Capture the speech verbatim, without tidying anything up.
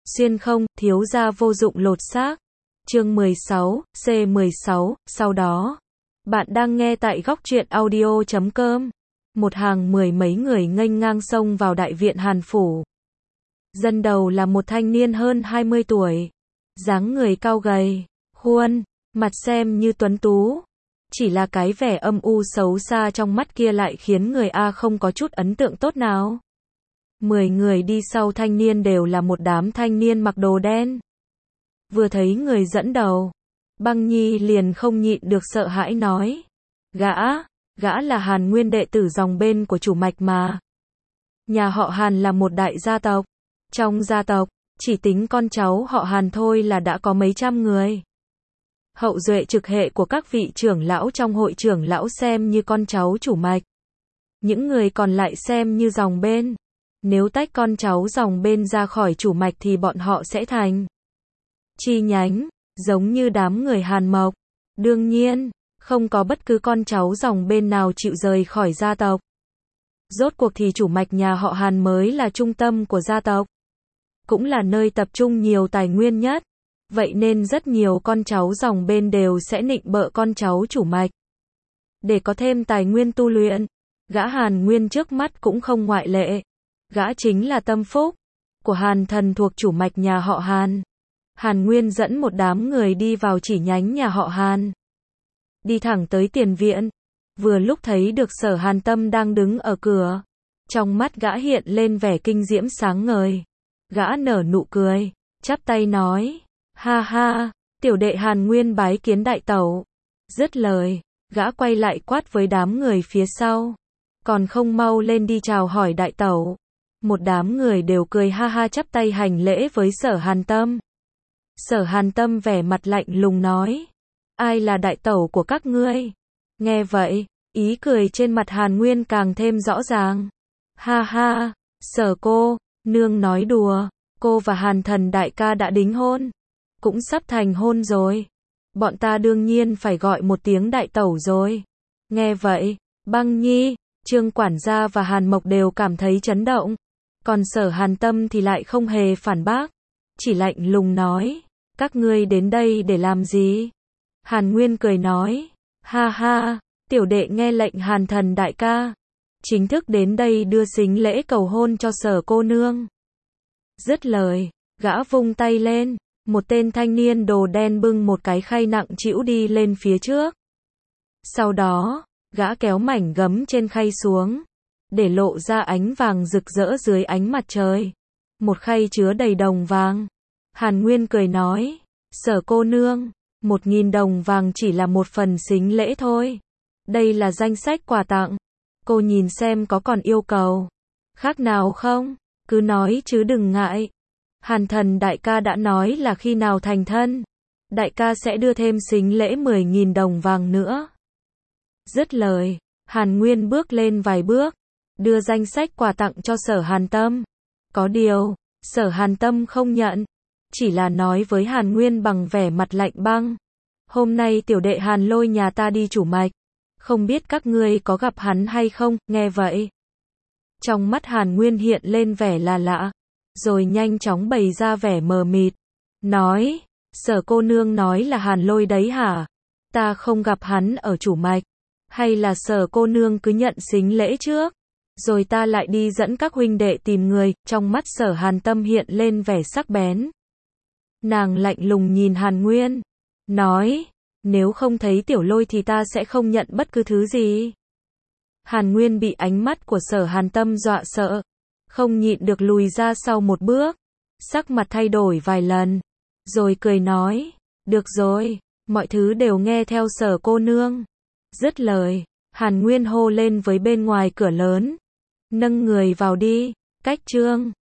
Xuyên không, thiếu gia vô dụng lột xác. Chương mười sáu, C mười sáu, sau đó. Bạn đang nghe tại góc truyện audio chấm com. Một hàng mười mấy người nghênh ngang xông vào đại viện Hàn Phủ. Dân đầu là một thanh niên hơn hai mươi tuổi. Dáng người cao gầy, khuôn, mặt xem như tuấn tú. Chỉ là cái vẻ âm u xấu xa trong mắt kia lại khiến người A không có chút ấn tượng tốt nào. Mười người đi sau thanh niên đều là một đám thanh niên mặc đồ đen. Vừa thấy người dẫn đầu, Băng Nhi liền không nhịn được sợ hãi nói. Gã, gã là Hàn Nguyên đệ tử dòng bên của chủ mạch mà. Nhà họ Hàn là một đại gia tộc. Trong gia tộc, chỉ tính con cháu họ Hàn thôi là đã có mấy trăm người. Hậu duệ trực hệ của các vị trưởng lão trong hội trưởng lão xem như con cháu chủ mạch. Những người còn lại xem như dòng bên. Nếu tách con cháu dòng bên ra khỏi chủ mạch thì bọn họ sẽ thành chi nhánh, giống như đám người Hàn Mộc. Đương nhiên, không có bất cứ con cháu dòng bên nào chịu rời khỏi gia tộc. Rốt cuộc thì chủ mạch nhà họ Hàn mới là trung tâm của gia tộc. Cũng là nơi tập trung nhiều tài nguyên nhất. Vậy nên rất nhiều con cháu dòng bên đều sẽ nịnh bợ con cháu chủ mạch. Để có thêm tài nguyên tu luyện, gã Hàn Nguyên trước mắt cũng không ngoại lệ. Gã chính là tâm phúc của Hàn Thần thuộc chủ mạch nhà họ Hàn. Hàn Nguyên dẫn một đám người đi vào chỉ nhánh nhà họ Hàn. Đi thẳng tới tiền viện. Vừa lúc thấy được Sở Hàn Tâm đang đứng ở cửa. Trong mắt gã hiện lên vẻ kinh diễm sáng ngời. Gã nở nụ cười, chắp tay nói. Ha ha, tiểu đệ Hàn Nguyên bái kiến đại tẩu. Dứt lời, gã quay lại quát với đám người phía sau. Còn không mau lên đi chào hỏi đại tẩu. Một đám người đều cười ha ha chắp tay hành lễ với Sở Hàn Tâm. Sở Hàn Tâm vẻ mặt lạnh lùng nói. Ai là đại tẩu của các ngươi? Nghe vậy, ý cười trên mặt Hàn Nguyên càng thêm rõ ràng. Ha ha, Sở cô, nương nói đùa, cô và Hàn Thần đại ca đã đính hôn. Cũng sắp thành hôn rồi. Bọn ta đương nhiên phải gọi một tiếng đại tẩu rồi. Nghe vậy, Băng Nhi, Trương quản gia và Hàn Mộc đều cảm thấy chấn động. Còn Sở Hàn Tâm thì lại không hề phản bác. Chỉ lạnh lùng nói. Các ngươi đến đây để làm gì? Hàn Nguyên cười nói. Ha ha, tiểu đệ nghe lệnh Hàn Thần đại ca. Chính thức đến đây đưa sính lễ cầu hôn cho Sở cô nương. Dứt lời, gã vung tay lên. Một tên thanh niên đồ đen bưng một cái khay nặng trĩu đi lên phía trước. Sau đó, gã kéo mảnh gấm trên khay xuống. Để lộ ra ánh vàng rực rỡ dưới ánh mặt trời. Một khay chứa đầy đồng vàng. Hàn Nguyên cười nói. Sở cô nương, một nghìn đồng vàng chỉ là một phần sính lễ thôi. Đây là danh sách quà tặng. Cô nhìn xem có còn yêu cầu khác nào không? Cứ nói chứ đừng ngại. Hàn Thần đại ca đã nói là khi nào thành thân, đại ca sẽ đưa thêm sính lễ mười nghìn đồng vàng nữa. Dứt lời, Hàn Nguyên bước lên vài bước, đưa danh sách quà tặng cho Sở Hàn Tâm. Có điều, Sở Hàn Tâm không nhận, chỉ là nói với Hàn Nguyên bằng vẻ mặt lạnh băng. Hôm nay tiểu đệ Hàn Lôi nhà ta đi chủ mạch, không biết các ngươi có gặp hắn hay không, nghe vậy. Trong mắt Hàn Nguyên hiện lên vẻ là lạ. Rồi nhanh chóng bày ra vẻ mờ mịt. Nói, Sở cô nương nói là Hàn Lôi đấy hả? Ta không gặp hắn ở chủ mạch. Hay là Sở cô nương cứ nhận sính lễ trước? Rồi ta lại đi dẫn các huynh đệ tìm người. Trong mắt Sở Hàn Tâm hiện lên vẻ sắc bén. Nàng lạnh lùng nhìn Hàn Nguyên. Nói, nếu không thấy tiểu Lôi thì ta sẽ không nhận bất cứ thứ gì. Hàn Nguyên bị ánh mắt của Sở Hàn Tâm dọa sợ. Không nhịn được lùi ra sau một bước. Sắc mặt thay đổi vài lần. Rồi cười nói. Được rồi, mọi thứ đều nghe theo Sở cô nương. Dứt lời, Hàn Nguyên hô lên với bên ngoài cửa lớn. Nâng người vào đi. Cách Trương